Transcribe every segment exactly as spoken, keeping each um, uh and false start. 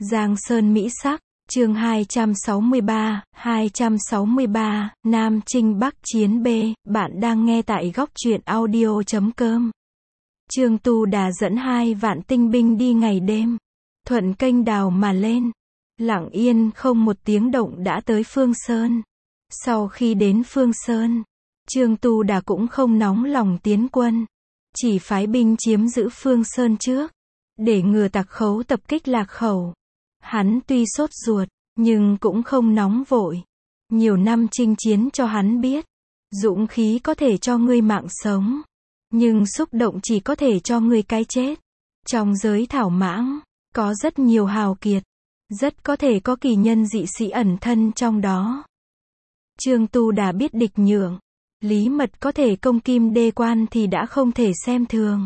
Giang Sơn Mỹ Sắc, chương hai trăm sáu mươi ba, hai trăm sáu mươi ba, Nam Chinh Bắc Chiến B, bạn đang nghe tại góc truyện audio chấm com. Trương Tu Đà dẫn hai vạn tinh binh đi ngày đêm, thuận kênh đào mà lên, lặng yên không một tiếng động đã tới Phương Sơn. Sau khi đến Phương Sơn, Trương Tu Đà cũng không nóng lòng tiến quân, chỉ phái binh chiếm giữ Phương Sơn trước, để ngừa Tặc Khấu tập kích Lạc Khẩu. Hắn tuy sốt ruột, nhưng cũng không nóng vội. Nhiều năm chinh chiến cho hắn biết, dũng khí có thể cho ngươi mạng sống, nhưng xúc động chỉ có thể cho ngươi cái chết. Trong giới thảo mãng, có rất nhiều hào kiệt, rất có thể có kỳ nhân dị sĩ ẩn thân trong đó. Trương Tu Đà biết địch nhượng, Lý Mật có thể công kim đê quan thì đã không thể xem thường.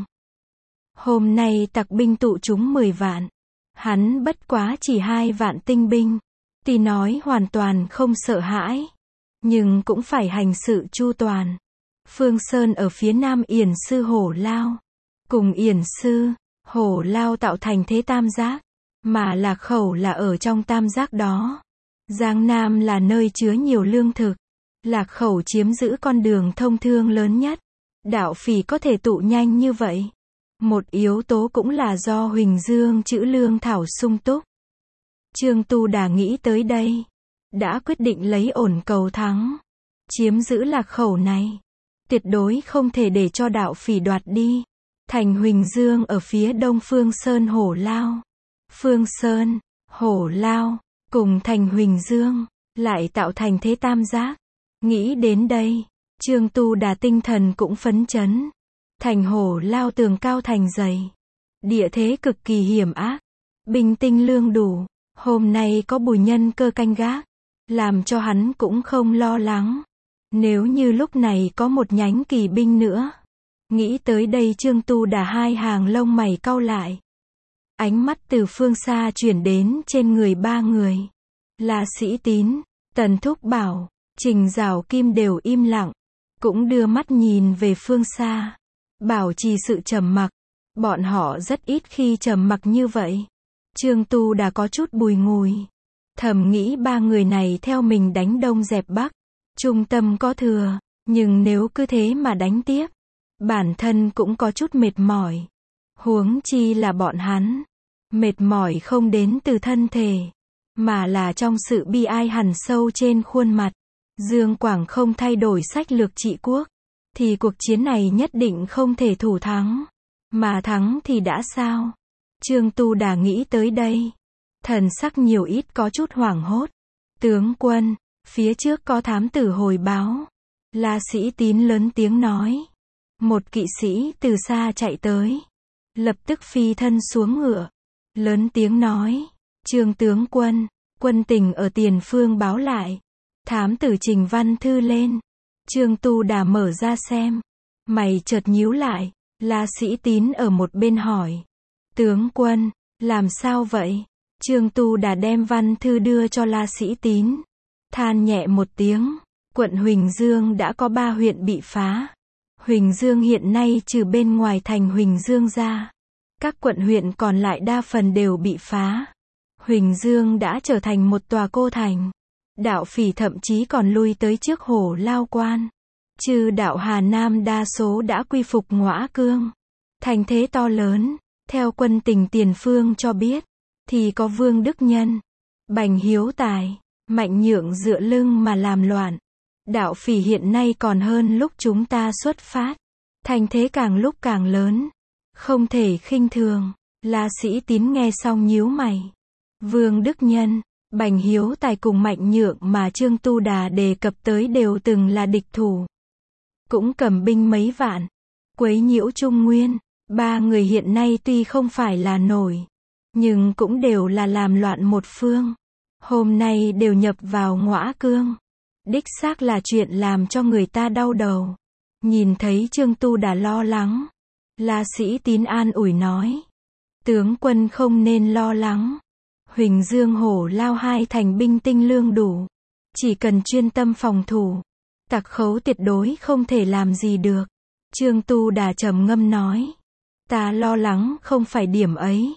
Hôm nay Tặc binh tụ chúng mười vạn, hắn bất quá chỉ hai vạn tinh binh, tuy nói hoàn toàn không sợ hãi, nhưng cũng phải hành sự chu toàn. Phương Sơn ở phía nam Yển Sư Hổ Lao, cùng Yển Sư, Hổ Lao tạo thành thế tam giác, mà Lạc Khẩu là ở trong tam giác đó. Giang Nam là nơi chứa nhiều lương thực, Lạc Khẩu chiếm giữ con đường thông thương lớn nhất. Đạo Phỉ có thể tụ nhanh như vậy, một yếu tố cũng là do Huỳnh Dương trữ lương thảo sung túc. Trương Tu Đà nghĩ tới đây, đã quyết định lấy ổn cầu thắng, chiếm giữ Lạc Khẩu này, tuyệt đối không thể để cho Đạo Phỉ đoạt đi. Thành Huỳnh Dương ở phía đông Phương Sơn Hổ Lao, Phương Sơn, Hổ Lao, cùng thành Huỳnh Dương, lại tạo thành thế tam giác. Nghĩ đến đây, Trương Tu Đà tinh thần cũng phấn chấn. Thành Hổ Lao tường cao thành dày, địa thế cực kỳ hiểm ác, binh tinh lương đủ, hôm nay có Bùi Nhân Cơ canh gác, làm cho hắn cũng không lo lắng. Nếu như lúc này có một nhánh kỳ binh nữa. Nghĩ tới đây Trương Tu Đà hai hàng lông mày cau lại. Ánh mắt từ phương xa chuyển đến trên người ba người. Là Sĩ Tín, Tần Thúc Bảo, Trình Giảo Kim đều im lặng, cũng đưa mắt nhìn về phương xa, bảo trì sự trầm mặc. Bọn họ rất ít khi trầm mặc như vậy. Trương Tu Đà có chút bùi ngùi, thầm nghĩ ba người này theo mình đánh đông dẹp bắc, trung tâm có thừa, nhưng nếu cứ thế mà đánh tiếp, bản thân cũng có chút mệt mỏi. Huống chi là bọn hắn, mệt mỏi không đến từ thân thể, mà là trong sự bi ai hằn sâu trên khuôn mặt. Dương Quảng không thay đổi sách lược trị quốc, thì cuộc chiến này nhất định không thể thủ thắng. Mà thắng thì đã sao? Trương Tu Đà nghĩ tới đây, thần sắc nhiều ít có chút hoảng hốt. Tướng quân, phía trước có thám tử hồi báo. La Sĩ Tín lớn tiếng nói. Một kỵ sĩ từ xa chạy tới, lập tức phi thân xuống ngựa, lớn tiếng nói, Trương tướng quân, quân tình ở tiền phương báo lại. Thám tử trình văn thư lên. Trương Tu Đà mở ra xem, mày chợt nhíu lại. La Sĩ Tín ở một bên hỏi, tướng quân, làm sao vậy? Trương Tu Đà đem văn thư đưa cho La Sĩ Tín, than nhẹ một tiếng, quận Huỳnh Dương đã có ba huyện bị phá. Huỳnh Dương hiện nay trừ bên ngoài thành Huỳnh Dương ra, các quận huyện còn lại đa phần đều bị phá. Huỳnh Dương đã trở thành một tòa cô thành. Đạo Phỉ thậm chí còn lui tới trước Hổ Lao quan. Trừ đạo Hà Nam đa số đã quy phục Ngõa Cương. Thành thế to lớn, theo quân tình tiền phương cho biết, thì có Vương Đức Nhân, Bành Hiếu Tài, Mạnh Nhượng dựa lưng mà làm loạn. Đạo Phỉ hiện nay còn hơn lúc chúng ta xuất phát. Thành thế càng lúc càng lớn, không thể khinh thường. La Sĩ Tín nghe xong nhíu mày. Vương Đức Nhân, Bành Hiếu Tài cùng Mạnh Nhượng mà Trương Tu Đà đề cập tới đều từng là địch thủ, cũng cầm binh mấy vạn, quấy nhiễu Trung Nguyên. Ba người hiện nay tuy không phải là nổi, nhưng cũng đều là làm loạn một phương. Hôm nay đều nhập vào Ngõa Cương, đích xác là chuyện làm cho người ta đau đầu. Nhìn thấy Trương Tu Đà lo lắng, La Sĩ Tín an ủi nói, tướng quân không nên lo lắng. Huỳnh Dương Hổ Lao hai thành binh tinh lương đủ, chỉ cần chuyên tâm phòng thủ, Tặc Khấu tuyệt đối không thể làm gì được. Trương Tu Đà trầm ngâm nói, ta lo lắng không phải điểm ấy,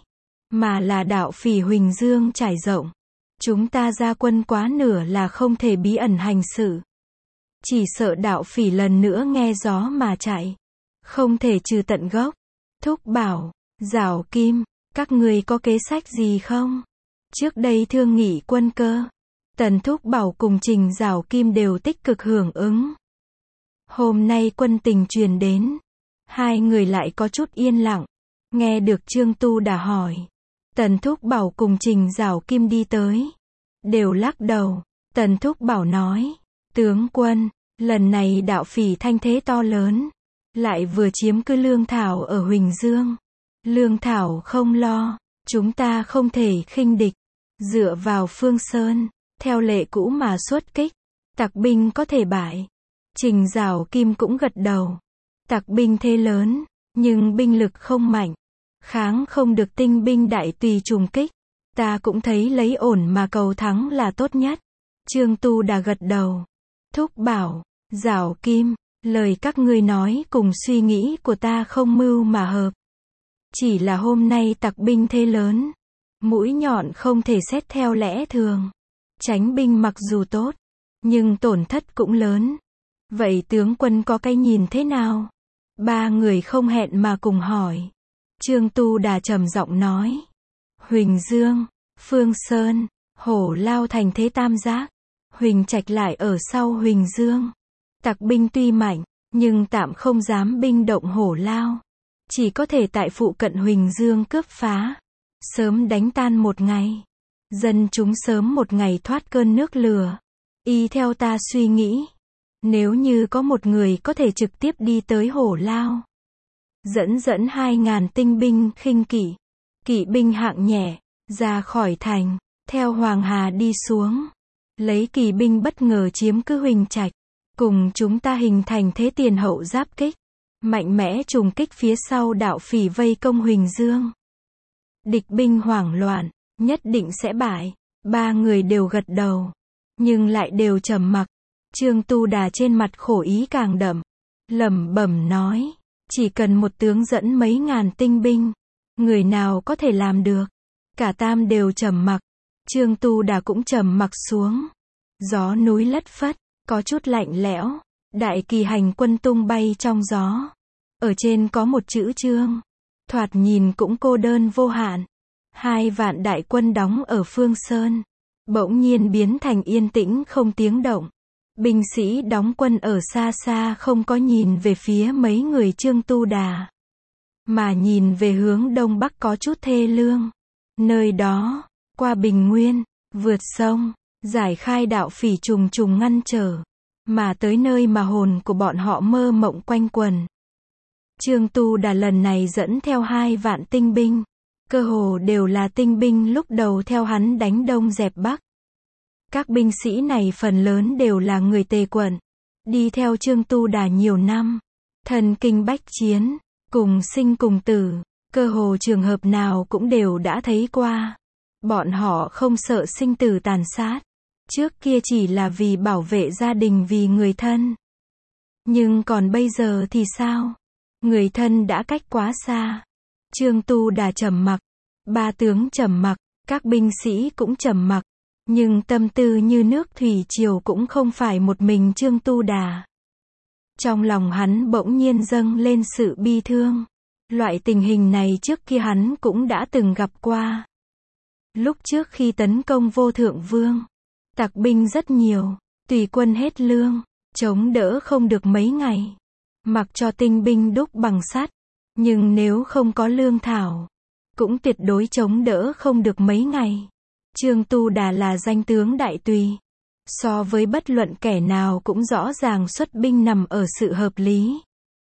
mà là đạo phỉ Huỳnh Dương trải rộng. Chúng ta ra quân quá nửa là không thể bí ẩn hành sự. Chỉ sợ đạo phỉ lần nữa nghe gió mà chạy. Không thể trừ tận gốc. Thúc bảo, Giảo Kim, các người có kế sách gì không? Trước đây thương nghị quân cơ. Tần Thúc Bảo cùng Trình Giảo Kim đều tích cực hưởng ứng. Hôm nay quân tình truyền đến. Hai người lại có chút yên lặng. Nghe được Trương Tu Đà hỏi. Tần Thúc Bảo cùng Trình Giảo Kim đi tới. Đều lắc đầu. Tần Thúc Bảo nói. Tướng quân, lần này đạo phỉ thanh thế to lớn. Lại vừa chiếm cứ lương thảo ở Huỳnh Dương. Lương thảo không lo. Chúng ta không thể khinh địch. Dựa vào Phương Sơn. Theo lệ cũ mà xuất kích. Tặc binh có thể bại. Trình Giảo Kim cũng gật đầu. Tặc binh thế lớn. Nhưng binh lực không mạnh. Kháng không được tinh binh đại tùy trùng kích. Ta cũng thấy lấy ổn mà cầu thắng là tốt nhất. Trương Tu Đà gật đầu. Thúc bảo, Giảo Kim, lời các ngươi nói cùng suy nghĩ của ta không mưu mà hợp. Chỉ là hôm nay tặc binh thế lớn. Mũi nhọn không thể xét theo lẽ thường. Tránh binh mặc dù tốt, nhưng tổn thất cũng lớn. Vậy tướng quân có cái nhìn thế nào? Ba người không hẹn mà cùng hỏi. Trương Tu Đà trầm giọng nói. Huỳnh Dương, Phương Sơn, Hổ Lao thành thế tam giác. Huỳnh Trạch lại ở sau Huỳnh Dương. Tặc binh tuy mạnh, nhưng tạm không dám binh động Hổ Lao. Chỉ có thể tại phụ cận Huỳnh Dương cướp phá. Sớm đánh tan một ngày. Dân chúng sớm một ngày thoát cơn nước lửa. Y theo ta suy nghĩ. Nếu như có một người có thể trực tiếp đi tới Hổ Lao. Dẫn dẫn hai ngàn tinh binh khinh kỵ. Kỵ binh hạng nhẹ. Ra khỏi thành. Theo Hoàng Hà đi xuống. Lấy kỳ binh bất ngờ chiếm cứ Huỳnh Trạch. Cùng chúng ta hình thành thế tiền hậu giáp kích. Mạnh mẽ trùng kích phía sau đạo phỉ vây công Huỳnh Dương. Địch binh hoảng loạn. Nhất định sẽ bại. Ba người đều gật đầu. Nhưng lại đều trầm mặc. Trương Tu Đà trên mặt khổ ý càng đậm. Lẩm bẩm nói. Chỉ cần một tướng dẫn mấy ngàn tinh binh. Người nào có thể làm được. Cả tam đều trầm mặc. Trương Tu Đà cũng trầm mặc xuống. Gió núi lất phất. Có chút lạnh lẽo. Đại kỳ hành quân tung bay trong gió. Ở trên có một chữ Trương. Thoạt nhìn cũng cô đơn vô hạn. Hai vạn đại quân đóng ở Phương Sơn. Bỗng nhiên biến thành yên tĩnh không tiếng động. Binh sĩ đóng quân ở xa xa không có nhìn về phía mấy người Trương Tu Đà. Mà nhìn về hướng đông bắc có chút thê lương. Nơi đó, qua Bình Nguyên, vượt sông, giải khai đạo phỉ trùng trùng ngăn trở. Mà tới nơi mà hồn của bọn họ mơ mộng quanh quần. Trương Tu Đà lần này dẫn theo hai vạn tinh binh. Cơ hồ đều là tinh binh lúc đầu theo hắn đánh đông dẹp bắc. Các binh sĩ này phần lớn đều là người Tề quận. Đi theo Trương Tu Đà nhiều năm. Thần kinh bách chiến. Cùng sinh cùng tử. Cơ hồ trường hợp nào cũng đều đã thấy qua. Bọn họ không sợ sinh tử tàn sát. Trước kia chỉ là vì bảo vệ gia đình vì người thân. Nhưng còn bây giờ thì sao? Người thân đã cách quá xa. Trương Tu Đà trầm mặc. Ba tướng trầm mặc. Các binh sĩ cũng trầm mặc. Nhưng tâm tư như nước thủy triều cũng không phải một mình Trương Tu Đà. Trong lòng hắn bỗng nhiên dâng lên sự bi thương. Loại tình hình này trước kia hắn cũng đã từng gặp qua. Lúc trước khi tấn công Vô Thượng Vương, tặc binh rất nhiều, tùy quân hết lương, chống đỡ không được mấy ngày. Mặc cho tinh binh đúc bằng sắt, nhưng nếu không có lương thảo, cũng tuyệt đối chống đỡ không được mấy ngày. Trương Tu Đà là danh tướng đại tùy. So với bất luận kẻ nào cũng rõ ràng xuất binh nằm ở sự hợp lý.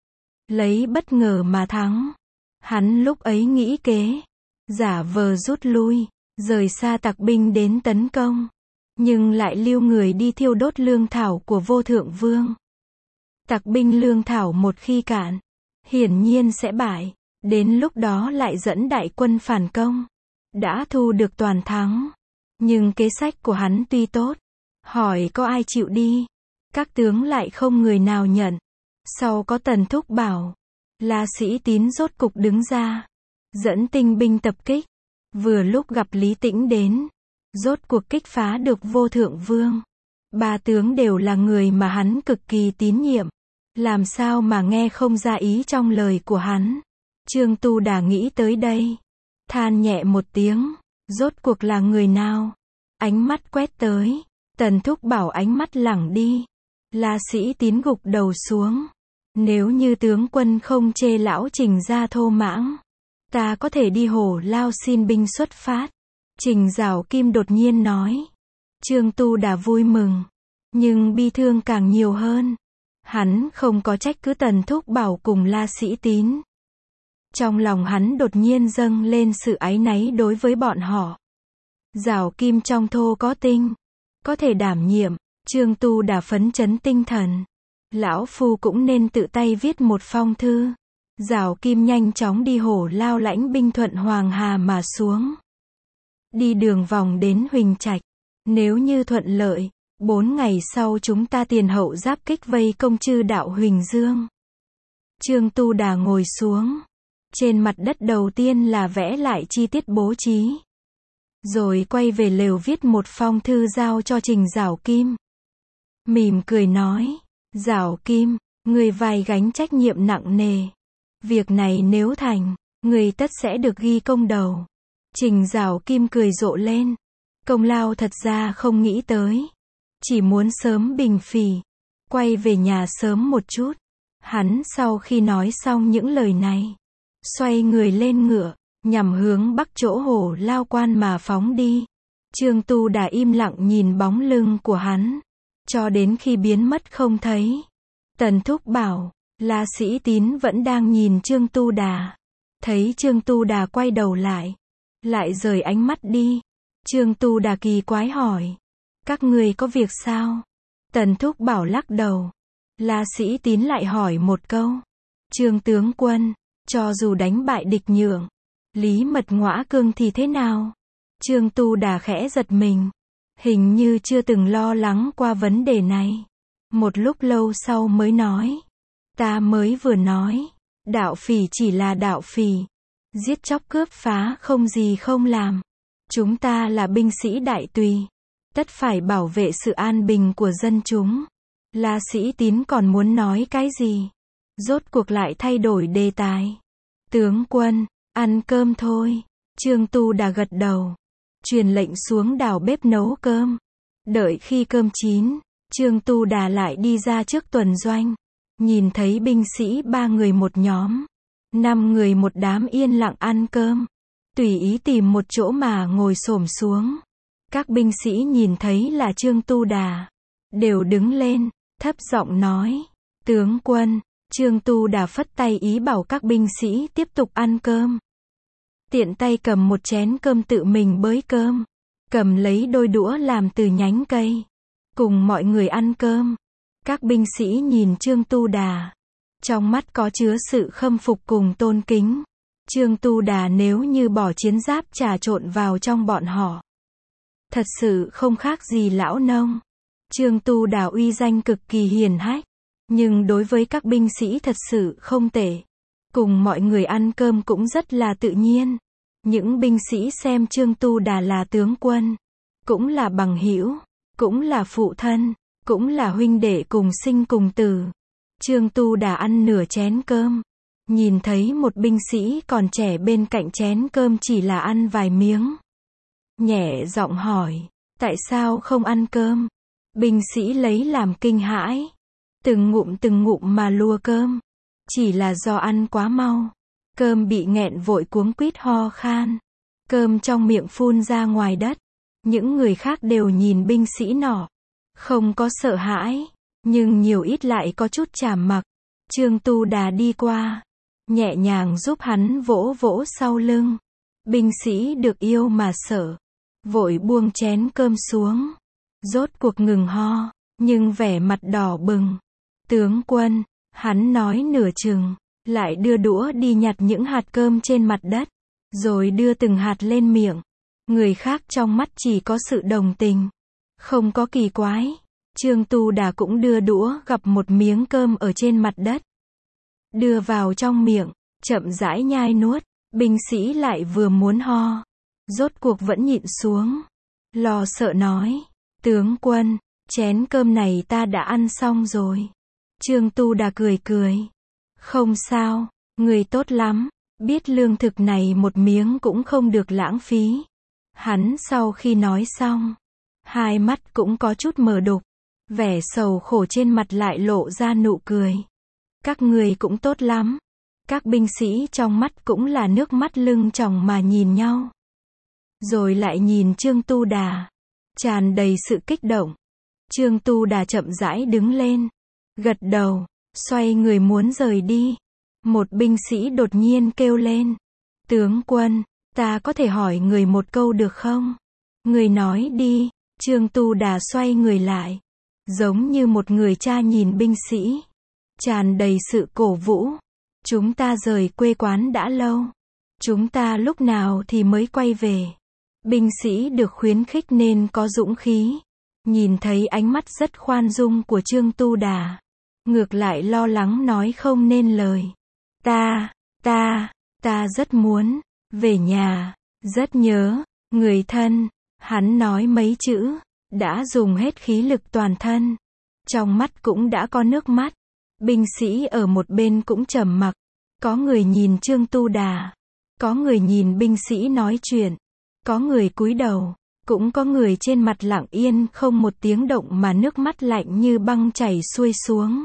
Lấy bất ngờ mà thắng. Hắn lúc ấy nghĩ kế. Giả vờ rút lui. Rời xa tặc binh đến tấn công. Nhưng lại lưu người đi thiêu đốt lương thảo của Vô Thượng Vương. Tặc binh lương thảo một khi cạn. Hiển nhiên sẽ bại. Đến lúc đó lại dẫn đại quân phản công. Đã thu được toàn thắng. Nhưng kế sách của hắn tuy tốt. Hỏi có ai chịu đi. Các tướng lại không người nào nhận. Sau có Tần Thúc Bảo. La Sĩ Tín rốt cục đứng ra. Dẫn tinh binh tập kích. Vừa lúc gặp Lý Tĩnh đến, rốt cuộc kích phá được Vô Thượng Vương. Ba tướng đều là người mà hắn cực kỳ tín nhiệm. Làm sao mà nghe không ra ý trong lời của hắn. Trương Tu Đà nghĩ tới đây, than nhẹ một tiếng, rốt cuộc là người nào? Ánh mắt quét tới, Tần Thúc Bảo ánh mắt lẳng đi. La Sĩ Tín gục đầu xuống. Nếu như tướng quân không chê lão Trình ra thô mãng, ta có thể đi Hổ Lao xin binh xuất phát. Trình Giảo Kim đột nhiên nói. Trương Tu Đà vui mừng, nhưng bi thương càng nhiều hơn. Hắn không có trách cứ Tần Thúc Bảo cùng La Sĩ Tín. Trong lòng hắn đột nhiên dâng lên sự áy náy đối với bọn họ. Giảo Kim trong thô có tinh, có thể đảm nhiệm. Trương Tu Đà phấn chấn tinh thần. Lão Phu cũng nên tự tay viết một phong thư. Giảo Kim nhanh chóng đi Hổ Lao lãnh binh thuận Hoàng Hà mà xuống. Đi đường vòng đến Huỳnh Trạch. Nếu như thuận lợi, bốn ngày sau chúng ta tiền hậu giáp kích vây công chư đạo Huỳnh Dương. Trương Tu Đà ngồi xuống. Trên mặt đất đầu tiên là vẽ lại chi tiết bố trí. Rồi quay về lều viết một phong thư giao cho Trình Giảo Kim. Mỉm cười nói. Giảo Kim, người vai gánh trách nhiệm nặng nề. Việc này nếu thành, người tất sẽ được ghi công đầu. Trình Giảo Kim cười rộ lên. Công lao thật ra không nghĩ tới. Chỉ muốn sớm bình phì. Quay về nhà sớm một chút. Hắn sau khi nói xong những lời này, xoay người lên ngựa, nhằm hướng bắc chỗ Hổ Lao quan mà phóng đi. Trương Tu Đà im lặng nhìn bóng lưng của hắn, cho đến khi biến mất không thấy. Tần Thúc Bảo, La Sĩ Tín vẫn đang nhìn Trương Tu Đà. Thấy Trương Tu Đà quay đầu lại, lại rời ánh mắt đi. Trương Tu Đà kỳ quái hỏi. Các người có việc sao? Tần Thúc Bảo lắc đầu. La Sĩ Tín lại hỏi một câu. Trương tướng quân, cho dù đánh bại địch nhượng, Lý Mật Ngõa Cương thì thế nào? Trương Tu Đà khẽ giật mình. Hình như chưa từng lo lắng qua vấn đề này. Một lúc lâu sau mới nói. Ta mới vừa nói. Đạo phỉ chỉ là đạo phỉ. Giết chóc cướp phá không gì không làm. Chúng ta là binh sĩ đại tùy. Tất phải bảo vệ sự an bình của dân chúng. La Sĩ Tín còn muốn nói cái gì? Rốt cuộc lại thay đổi đề tài. Tướng quân, ăn cơm thôi. Trương Tu Đà gật đầu. Truyền lệnh xuống đào bếp nấu cơm. Đợi khi cơm chín, Trương Tu Đà lại đi ra trước tuần doanh. Nhìn thấy binh sĩ ba người một nhóm, năm người một đám yên lặng ăn cơm. Tùy ý tìm một chỗ mà ngồi xổm xuống. Các binh sĩ nhìn thấy là Trương Tu Đà, đều đứng lên, thấp giọng nói. Tướng quân. Trương Tu Đà phất tay ý bảo các binh sĩ tiếp tục ăn cơm. Tiện tay cầm một chén cơm tự mình bới cơm. Cầm lấy đôi đũa làm từ nhánh cây. Cùng mọi người ăn cơm. Các binh sĩ nhìn Trương Tu Đà. Trong mắt có chứa sự khâm phục cùng tôn kính. Trương Tu Đà nếu như bỏ chiến giáp trà trộn vào trong bọn họ, thật sự không khác gì lão nông. Trương Tu Đà uy danh cực kỳ hiển hách. Nhưng đối với các binh sĩ thật sự không tệ. Cùng mọi người ăn cơm cũng rất là tự nhiên. Những binh sĩ xem Trương Tu Đà là tướng quân, cũng là bằng hữu, cũng là phụ thân, cũng là huynh đệ cùng sinh cùng tử. Trương Tu Đà ăn nửa chén cơm. Nhìn thấy một binh sĩ còn trẻ bên cạnh chén cơm chỉ là ăn vài miếng. Nhẹ giọng hỏi, tại sao không ăn cơm? Binh sĩ lấy làm kinh hãi. Từng ngụm từng ngụm mà lua cơm. Chỉ là do ăn quá mau. Cơm bị nghẹn vội cuống quýt ho khan. Cơm trong miệng phun ra ngoài đất. Những người khác đều nhìn binh sĩ nọ. Không có sợ hãi. Nhưng nhiều ít lại có chút chàm mặc. Trương Tu Đà đi qua. Nhẹ nhàng giúp hắn vỗ vỗ sau lưng. Binh sĩ được yêu mà sợ. Vội buông chén cơm xuống. Rốt cuộc ngừng ho. Nhưng vẻ mặt đỏ bừng. Tướng quân, hắn nói nửa chừng, lại đưa đũa đi nhặt những hạt cơm trên mặt đất, rồi đưa từng hạt lên miệng. Người khác trong mắt chỉ có sự đồng tình, không có kỳ quái. Trương Tu Đà cũng đưa đũa gặp một miếng cơm ở trên mặt đất, đưa vào trong miệng, chậm rãi nhai nuốt. Binh sĩ lại vừa muốn ho, Rốt cuộc vẫn nhịn xuống. Lo sợ nói. Tướng quân, chén cơm này ta đã ăn xong rồi. Trương Tu Đà cười cười. Không sao, người tốt lắm. Biết lương thực này một miếng cũng không được lãng phí. Hắn sau khi nói xong, hai mắt cũng có chút mờ đục. Vẻ sầu khổ trên mặt lại lộ ra nụ cười. Các người cũng tốt lắm. Các binh sĩ trong mắt cũng là nước mắt lưng tròng mà nhìn nhau. Rồi lại nhìn Trương Tu Đà, tràn đầy sự kích động. Trương Tu Đà chậm rãi đứng lên, gật đầu, xoay người muốn rời đi. Một binh sĩ đột nhiên kêu lên. Tướng quân, ta có thể hỏi người một câu được không? Người nói đi. Trương Tu Đà xoay người lại, giống như một người cha nhìn binh sĩ, tràn đầy sự cổ vũ. Chúng ta rời quê quán đã lâu. Chúng ta lúc nào thì mới quay về? Binh sĩ được khuyến khích nên có dũng khí. Nhìn thấy ánh mắt rất khoan dung của Trương Tu Đà, ngược lại lo lắng nói không nên lời. Ta, ta, ta rất muốn về nhà, rất nhớ người thân. Hắn nói mấy chữ, đã dùng hết khí lực toàn thân. Trong mắt cũng đã có nước mắt. Binh sĩ ở một bên cũng trầm mặc. Có người nhìn Trương Tu Đà, có người nhìn binh sĩ nói chuyện, có người cúi đầu, cũng có người trên mặt lặng yên không một tiếng động mà nước mắt lạnh như băng chảy xuôi xuống.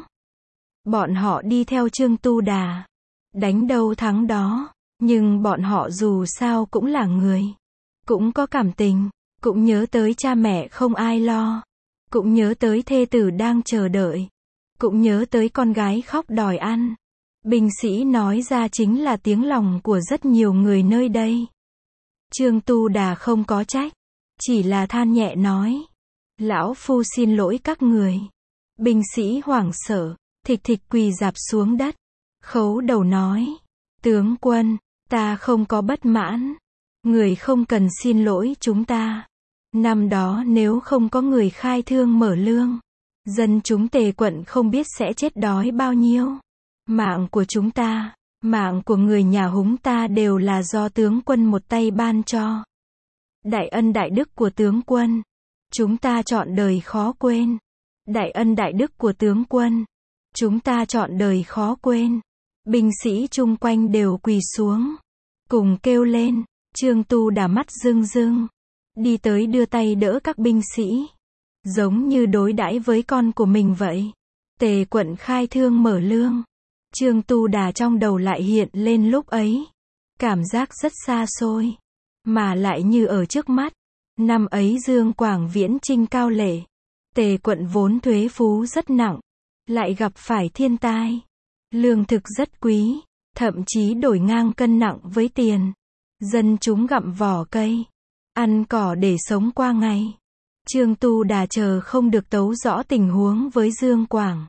Bọn họ đi theo Trương Tu Đà, đánh đâu thắng đó, nhưng bọn họ dù sao cũng là người, cũng có cảm tình, cũng nhớ tới cha mẹ không ai lo, cũng nhớ tới thê tử đang chờ đợi, cũng nhớ tới con gái khóc đòi ăn. Binh sĩ nói ra chính là tiếng lòng của rất nhiều người nơi đây. Trương Tu Đà không có trách, chỉ là than nhẹ nói. Lão phu xin lỗi các người. Binh sĩ hoảng sợ, thịch thịch quỳ rạp xuống đất, khấu đầu nói. Tướng quân, ta không có bất mãn. Người không cần xin lỗi chúng ta. Năm đó nếu không có người khai thương mở lương, dân chúng Tề quận không biết sẽ chết đói bao nhiêu. Mạng của chúng ta, mạng của người nhà Húng ta đều là do tướng quân một tay ban cho. Đại ân đại đức của tướng quân, chúng ta trọn đời khó quên. Đại ân đại đức của tướng quân, chúng ta trọn đời khó quên. Binh sĩ chung quanh đều quỳ xuống, cùng kêu lên. Trương Tu Đà mắt rưng rưng, đi tới đưa tay đỡ các binh sĩ, giống như đối đãi với con của mình vậy. Tề quận khai thương mở lương. Trương Tu Đà trong đầu lại hiện lên lúc ấy. Cảm giác rất xa xôi, mà lại như ở trước mắt. Năm ấy Dương Quảng viễn chinh cao lệ. Tề quận vốn thuế phú rất nặng, lại gặp phải thiên tai. Lương thực rất quý, thậm chí đổi ngang cân nặng với tiền. Dân chúng gặm vỏ cây, ăn cỏ để sống qua ngày. Trương Tu Đà chờ không được tấu rõ tình huống với Dương Quảng.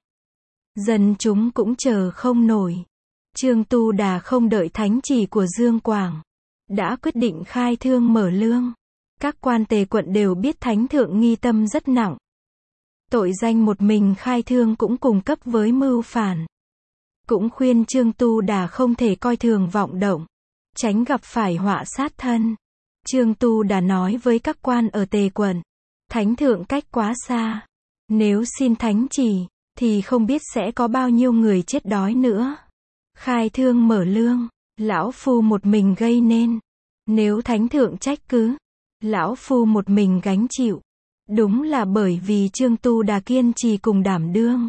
Dân chúng cũng chờ không nổi. Trương Tu Đà không đợi thánh chỉ của Dương Quảng, đã quyết định khai thương mở lương. Các quan Tề quận đều biết thánh thượng nghi tâm rất nặng. Tội danh một mình khai thương cũng cùng cấp với mưu phản. Cũng khuyên Trương Tu Đà không thể coi thường vọng động, tránh gặp phải họa sát thân. Trương Tu Đà nói với các quan ở Tề quận, thánh thượng cách quá xa. Nếu xin thánh chỉ, thì không biết sẽ có bao nhiêu người chết đói nữa. Khai thương mở lương, lão phu một mình gây nên. Nếu thánh thượng trách cứ, lão phu một mình gánh chịu. Đúng là bởi vì Trương Tu Đà kiên trì cùng đảm đương.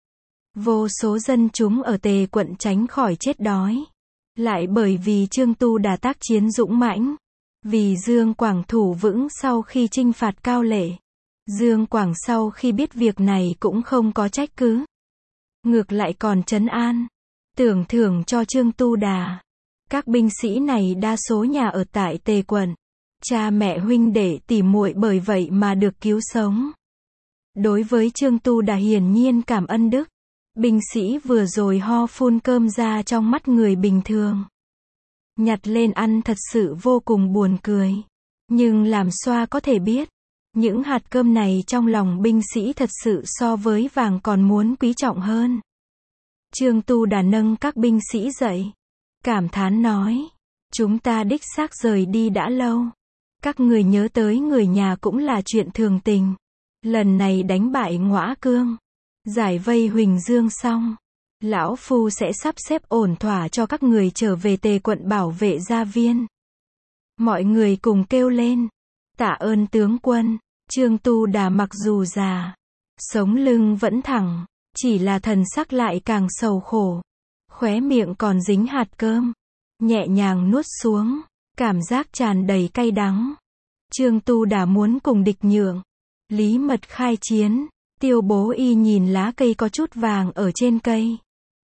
Vô số dân chúng ở Tề quận tránh khỏi chết đói. Lại bởi vì Trương Tu Đà tác chiến dũng mãnh. Vì Dương Quảng thủ vững sau khi chinh phạt Cao Lệ. Dương Quảng sau khi biết việc này cũng không có trách cứ. Ngược lại còn trấn an, tưởng thưởng cho Trương Tu Đà. Các binh sĩ này đa số nhà ở tại Tề quận. Cha mẹ huynh đệ tỉ muội bởi vậy mà được cứu sống. Đối với Trương Tu Đà hiển nhiên cảm ân đức. Binh sĩ vừa rồi ho phun cơm ra trong mắt người bình thường. Nhặt lên ăn thật sự vô cùng buồn cười. Nhưng làm xoa có thể biết, những hạt cơm này trong lòng binh sĩ thật sự so với vàng còn muốn quý trọng hơn. Trương Tu Đà nâng các binh sĩ dậy, cảm thán nói, chúng ta đích xác rời đi đã lâu. Các người nhớ tới người nhà cũng là chuyện thường tình. Lần này đánh bại Ngõa Cương, giải vây Huỳnh Dương xong, lão phu sẽ sắp xếp ổn thỏa cho các người trở về Tề quận bảo vệ gia viên. Mọi người cùng kêu lên, tạ ơn tướng quân. Trương Tu Đà mặc dù già, sống lưng vẫn thẳng, chỉ là thần sắc lại càng sầu khổ. Khóe miệng còn dính hạt cơm, nhẹ nhàng nuốt xuống, cảm giác tràn đầy cay đắng. Trương Tu Đà muốn cùng địch nhượng, Lý Mật khai chiến. Tiêu Bố Y nhìn lá cây có chút vàng ở trên cây,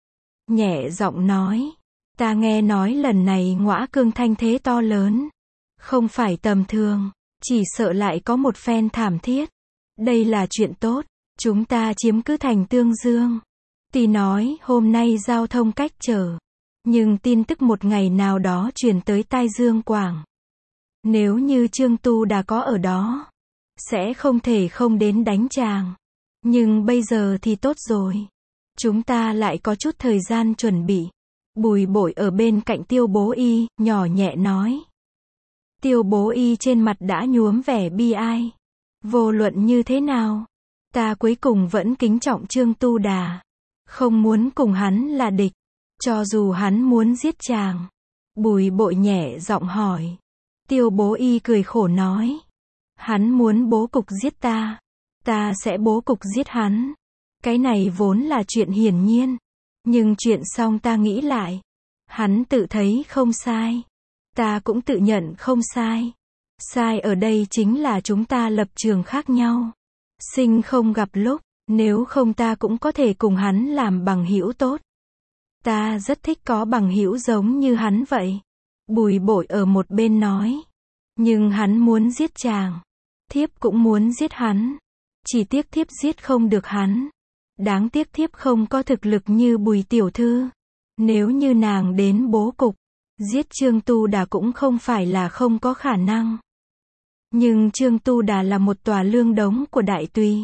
nhẹ giọng nói, ta nghe nói lần này Ngõa Cương thanh thế to lớn, không phải tầm thường, chỉ sợ lại có một phen thảm thiết. Đây là chuyện tốt, chúng ta chiếm cứ thành Tương Dương. Tuy nói hôm nay giao thông cách trở, nhưng tin tức một ngày nào đó truyền tới tai Dương Quảng. Nếu như Trương Tu Đà có ở đó, sẽ không thể không đến đánh chàng. Nhưng bây giờ thì tốt rồi, chúng ta lại có chút thời gian chuẩn bị. Bùi Bội ở bên cạnh Tiêu Bố Y, nhỏ nhẹ nói. Tiêu Bố Y trên mặt đã nhuốm vẻ bi ai. Vô luận như thế nào, ta cuối cùng vẫn kính trọng Trương Tu Đà, không muốn cùng hắn là địch, cho dù hắn muốn giết chàng. Bùi Bội nhẹ giọng hỏi. Tiêu Bố Y cười khổ nói, hắn muốn bố cục giết ta, ta sẽ bố cục giết hắn. Cái này vốn là chuyện hiển nhiên, nhưng chuyện xong ta nghĩ lại, hắn tự thấy không sai, ta cũng tự nhận không sai. Sai ở đây chính là chúng ta lập trường khác nhau, sinh không gặp lúc, nếu không ta cũng có thể cùng hắn làm bằng hữu tốt. Ta rất thích có bằng hữu giống như hắn vậy. Bùi Bội ở một bên nói, nhưng hắn muốn giết chàng, thiếp cũng muốn giết hắn, chỉ tiếc thiếp giết không được hắn. Đáng tiếc thiếp không có thực lực như Bùi tiểu thư. Nếu như nàng đến bố cục, giết Trương Tu Đà cũng không phải là không có khả năng. Nhưng Trương Tu Đà là một tòa lương đống của Đại Tùy.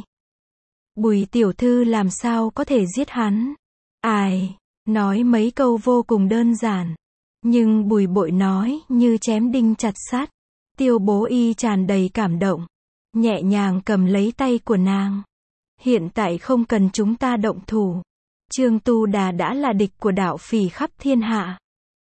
Bùi tiểu thư làm sao có thể giết hắn? Ai, nói mấy câu vô cùng đơn giản, nhưng Bùi Bội nói như chém đinh chặt sắt. Tiêu Bố Y tràn đầy cảm động, nhẹ nhàng cầm lấy tay của nàng. Hiện tại không cần chúng ta động thủ. Trương Tu Đà đã là địch của đạo phỉ khắp thiên hạ.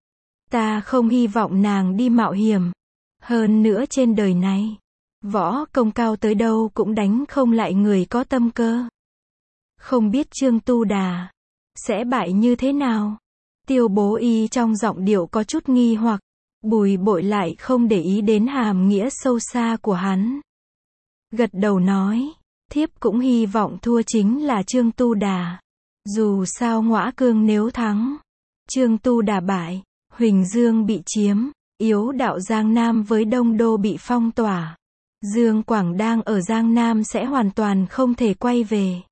Ta không hy vọng nàng đi mạo hiểm. Hơn nữa trên đời này, võ công cao tới đâu cũng đánh không lại người có tâm cơ. Không biết Trương Tu Đà sẽ bại như thế nào? Tiêu Bố Y trong giọng điệu có chút nghi hoặc. Bùi Bội lại không để ý đến hàm nghĩa sâu xa của hắn. Gật đầu nói, thiếp cũng hy vọng thua chính là Trương Tu Đà. Dù sao Ngõa Cương nếu thắng, Trương Tu Đà bại, Huỳnh Dương bị chiếm, yếu đạo Giang Nam với Đông Đô bị phong tỏa, Dương Quảng đang ở Giang Nam sẽ hoàn toàn không thể quay về.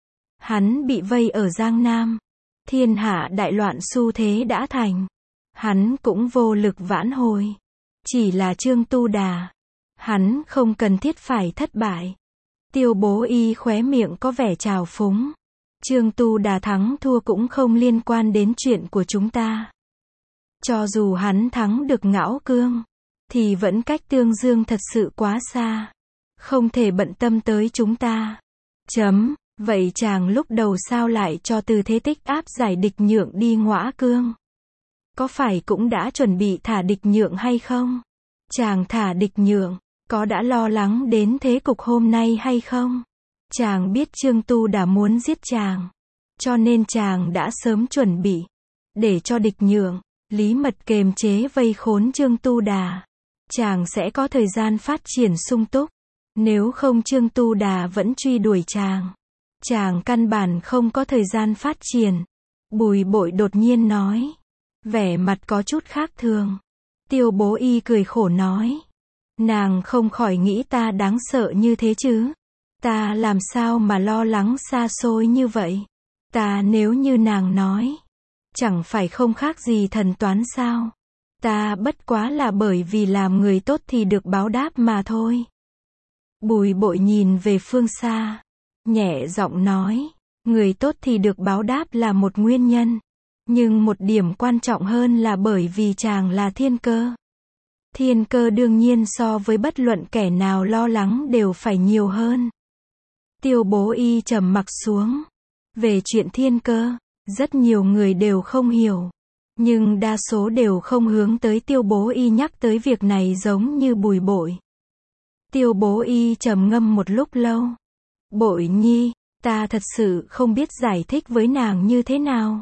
Hắn bị vây ở Giang Nam, thiên hạ đại loạn xu thế đã thành, hắn cũng vô lực vãn hồi. Chỉ là Trương Tu Đà, hắn không cần thiết phải thất bại. Tiêu Bố Y khóe miệng có vẻ trào phúng. Trương Tu Đà thắng thua cũng không liên quan đến chuyện của chúng ta. Cho dù hắn thắng được Ngõa Cương, thì vẫn cách Tương Dương thật sự quá xa, không thể bận tâm tới chúng ta. Chấm, vậy chàng lúc đầu sao lại cho Từ Thế Tích áp giải địch nhượng đi Ngõa Cương? Có phải cũng đã chuẩn bị thả địch nhượng hay không? Chàng thả địch nhượng, có đã lo lắng đến thế cục hôm nay hay không? Chàng biết Trương Tu Đà muốn giết chàng, cho nên chàng đã sớm chuẩn bị, để cho địch nhượng, Lý Mật kềm chế vây khốn Trương Tu Đà. Chàng sẽ có thời gian phát triển sung túc, nếu không Trương Tu Đà vẫn truy đuổi chàng. Chàng căn bản không có thời gian phát triển. Bùi Bội đột nhiên nói, vẻ mặt có chút khác thường. Tiêu Bố Y cười khổ nói, nàng không khỏi nghĩ ta đáng sợ như thế chứ? Ta làm sao mà lo lắng xa xôi như vậy? Ta nếu như nàng nói, chẳng phải không khác gì thần toán sao? Ta bất quá là bởi vì làm người tốt thì được báo đáp mà thôi. Bùi Bội nhìn về phương xa, nhẹ giọng nói, người tốt thì được báo đáp là một nguyên nhân, nhưng một điểm quan trọng hơn là bởi vì chàng là thiên cơ. Thiên Cơ đương nhiên so với bất luận kẻ nào lo lắng đều phải nhiều hơn. Tiêu Bố Y trầm mặc xuống. Về chuyện Thiên Cơ, rất nhiều người đều không hiểu. Nhưng đa số đều không hướng tới Tiêu Bố Y nhắc tới việc này giống như Bùi Bội. Tiêu Bố Y trầm ngâm một lúc lâu. Bội nhi, ta thật sự không biết giải thích với nàng như thế nào.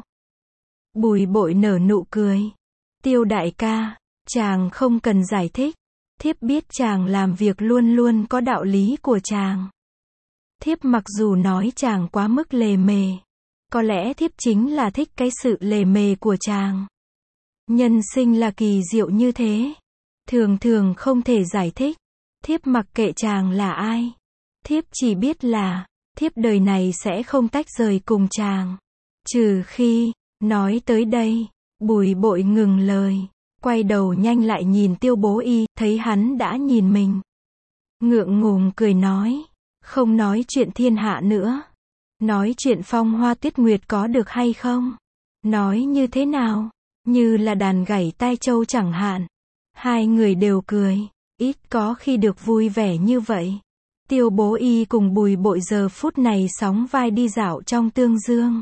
Bùi Bội nở nụ cười. Tiêu đại ca, chàng không cần giải thích. Thiếp biết chàng làm việc luôn luôn có đạo lý của chàng. Thiếp mặc dù nói chàng quá mức lề mề. Có lẽ thiếp chính là thích cái sự lề mề của chàng. Nhân sinh là kỳ diệu như thế. Thường thường không thể giải thích. Thiếp mặc kệ chàng là ai. Thiếp chỉ biết là, thiếp đời này sẽ không tách rời cùng chàng. Trừ khi, nói tới đây, Bùi Bội ngừng lời. Quay đầu nhanh lại nhìn Tiêu Bố Y, thấy hắn đã nhìn mình. Ngượng ngùng cười nói, không nói chuyện thiên hạ nữa. Nói chuyện Phong Hoa Tuyết Nguyệt có được hay không? Nói như thế nào? Như là đàn gảy tai châu chẳng hạn. Hai người đều cười, ít có khi được vui vẻ như vậy. Tiêu Bố Y cùng Bùi Bội giờ phút này sóng vai đi dạo trong tương dương.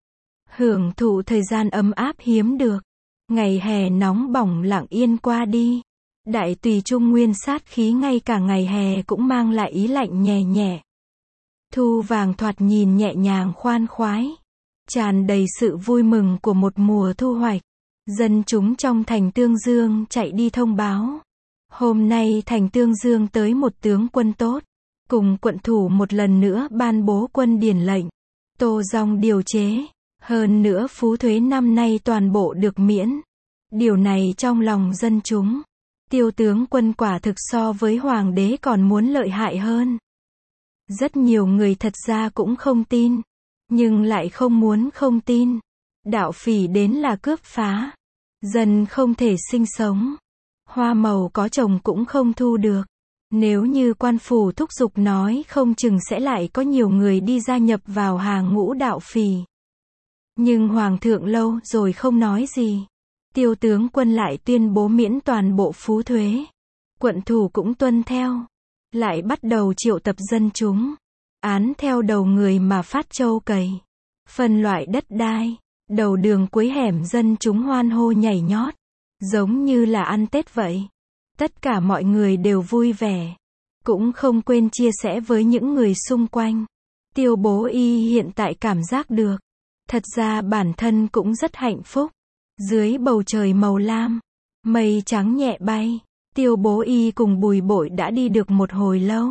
Hưởng thụ thời gian ấm áp hiếm được. Ngày hè nóng bỏng lặng yên qua đi. Đại tùy trung nguyên sát khí ngay cả ngày hè cũng mang lại ý lạnh nhẹ nhẹ. Thu vàng thoạt nhìn nhẹ nhàng khoan khoái. Tràn đầy sự vui mừng của một mùa thu hoạch. Dân chúng trong thành Tương Dương chạy đi thông báo. Hôm nay thành Tương Dương tới một tướng quân tốt. Cùng quận thủ một lần nữa ban bố quân điển lệnh. Tô Dong điều chế. Hơn nữa phú thuế năm nay toàn bộ được miễn. Điều này trong lòng dân chúng. Tiêu tướng quân quả thực so với hoàng đế còn muốn lợi hại hơn. Rất nhiều người thật ra cũng không tin. Nhưng lại không muốn không tin. Đạo phỉ đến là cướp phá. Dân không thể sinh sống. Hoa màu có trồng cũng không thu được. Nếu như quan phủ thúc giục nói không chừng sẽ lại có nhiều người đi gia nhập vào hàng ngũ đạo phỉ. Nhưng hoàng thượng lâu rồi không nói gì. Tiêu tướng quân lại tuyên bố miễn toàn bộ phú thuế. Quận thủ cũng tuân theo. Lại bắt đầu triệu tập dân chúng. Án theo đầu người mà phát châu cày. Phân loại đất đai. Đầu đường cuối hẻm dân chúng hoan hô nhảy nhót. Giống như là ăn Tết vậy. Tất cả mọi người đều vui vẻ. Cũng không quên chia sẻ với những người xung quanh. Tiêu Bố Y hiện tại cảm giác được. Thật ra bản thân cũng rất hạnh phúc. Dưới bầu trời màu lam. Mây trắng nhẹ bay. Tiêu Bố Y cùng Bùi Bội đã đi được một hồi lâu.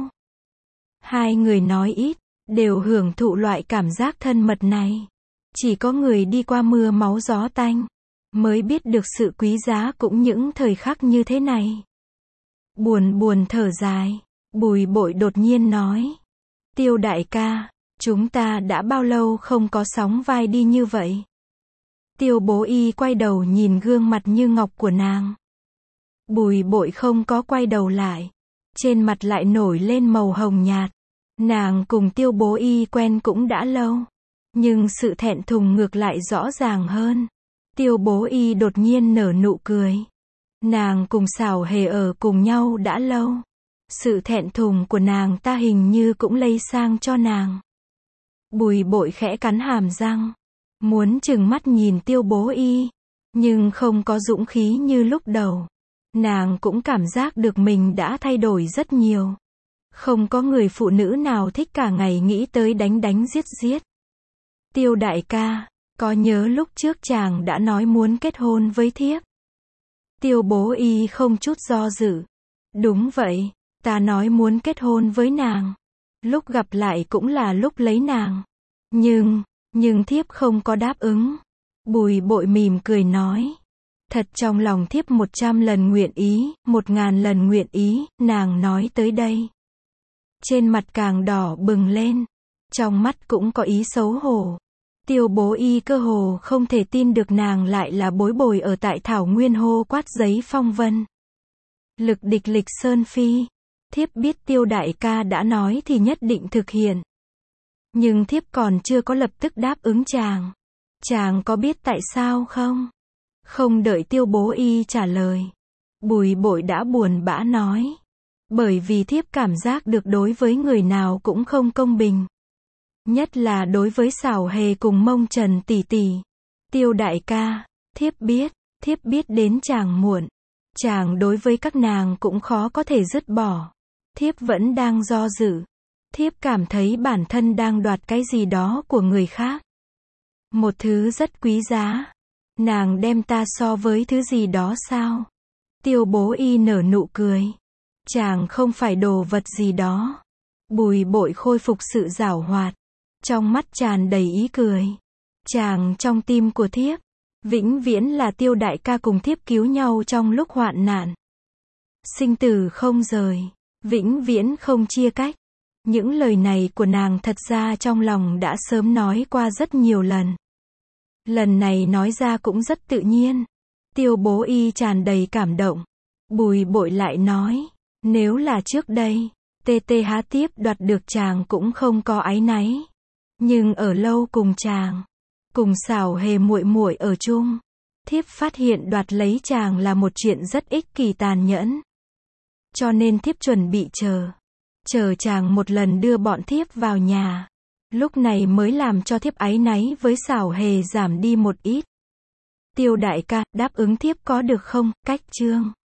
Hai người nói ít. Đều hưởng thụ loại cảm giác thân mật này. Chỉ có người đi qua mưa máu gió tanh. Mới biết được sự quý giá cũng những thời khắc như thế này. Buồn buồn thở dài. Bùi Bội đột nhiên nói. Tiêu đại ca. Chúng ta đã bao lâu không có sóng vai đi như vậy? Tiêu Bố Y quay đầu nhìn gương mặt như ngọc của nàng. Bùi Bội không có quay đầu lại. Trên mặt lại nổi lên màu hồng nhạt. Nàng cùng Tiêu Bố Y quen cũng đã lâu. Nhưng sự thẹn thùng ngược lại rõ ràng hơn. Tiêu Bố Y đột nhiên nở nụ cười. Nàng cùng Xảo Hề ở cùng nhau đã lâu. Sự thẹn thùng của nàng ta hình như cũng lây sang cho nàng. Bùi Bội khẽ cắn hàm răng. Muốn trừng mắt nhìn Tiêu Bố Y. Nhưng không có dũng khí như lúc đầu. Nàng cũng cảm giác được mình đã thay đổi rất nhiều. Không có người phụ nữ nào thích cả ngày nghĩ tới đánh đánh giết giết. Tiêu đại ca, có nhớ lúc trước chàng đã nói muốn kết hôn với thiếp? Tiêu Bố Y không chút do dự. Đúng vậy, ta nói muốn kết hôn với nàng. Lúc gặp lại cũng là lúc lấy nàng. Nhưng, nhưng thiếp không có đáp ứng. Bùi Bội mỉm cười nói. Thật trong lòng thiếp một trăm lần nguyện ý, một ngàn lần nguyện ý, nàng nói tới đây. Trên mặt càng đỏ bừng lên. Trong mắt cũng có ý xấu hổ. Tiêu Bố Y cơ hồ không thể tin được nàng lại là bối bồi ở tại Thảo Nguyên hô quát giấy phong vân. Lực địch lịch sơn phi. Thiếp biết Tiêu đại ca đã nói thì nhất định thực hiện. Nhưng thiếp còn chưa có lập tức đáp ứng chàng. Chàng có biết tại sao không? Không đợi Tiêu Bố Y trả lời. Bùi bội đã buồn bã nói. Bởi vì thiếp cảm giác được đối với người nào cũng không công bình. Nhất là đối với Xảo Hề cùng Mông Trần tỷ tỷ. Tiêu đại ca, thiếp biết, thiếp biết đến chàng muộn. Chàng đối với các nàng cũng khó có thể dứt bỏ. Thiếp vẫn đang do dự. Thiếp cảm thấy bản thân đang đoạt cái gì đó của người khác. Một thứ rất quý giá. Nàng đem ta so với thứ gì đó sao? Tiêu bố y nở nụ cười. Chàng không phải đồ vật gì đó. Bùi bội khôi phục sự giảo hoạt. Trong mắt tràn đầy ý cười. Chàng trong tim của thiếp. Vĩnh viễn là Tiêu đại ca cùng thiếp cứu nhau trong lúc hoạn nạn. Sinh tử không rời. Vĩnh viễn không chia cách. Những lời này của nàng thật ra trong lòng đã sớm nói qua rất nhiều lần. Lần này nói ra cũng rất tự nhiên. Tiêu bố y tràn đầy cảm động. Bùi bội lại nói. Nếu là trước đây, tê tê há tiếp đoạt được chàng cũng không có áy náy. Nhưng ở lâu cùng chàng, cùng Xảo Hề muội muội ở chung, thiếp phát hiện đoạt lấy chàng là một chuyện rất ích kỷ tàn nhẫn. Cho nên thiếp chuẩn bị chờ. Chờ chàng một lần đưa bọn thiếp vào nhà. Lúc này mới làm cho thiếp áy náy với Xảo Hề giảm đi một ít. Tiêu đại ca, đáp ứng thiếp có được không? Cách chương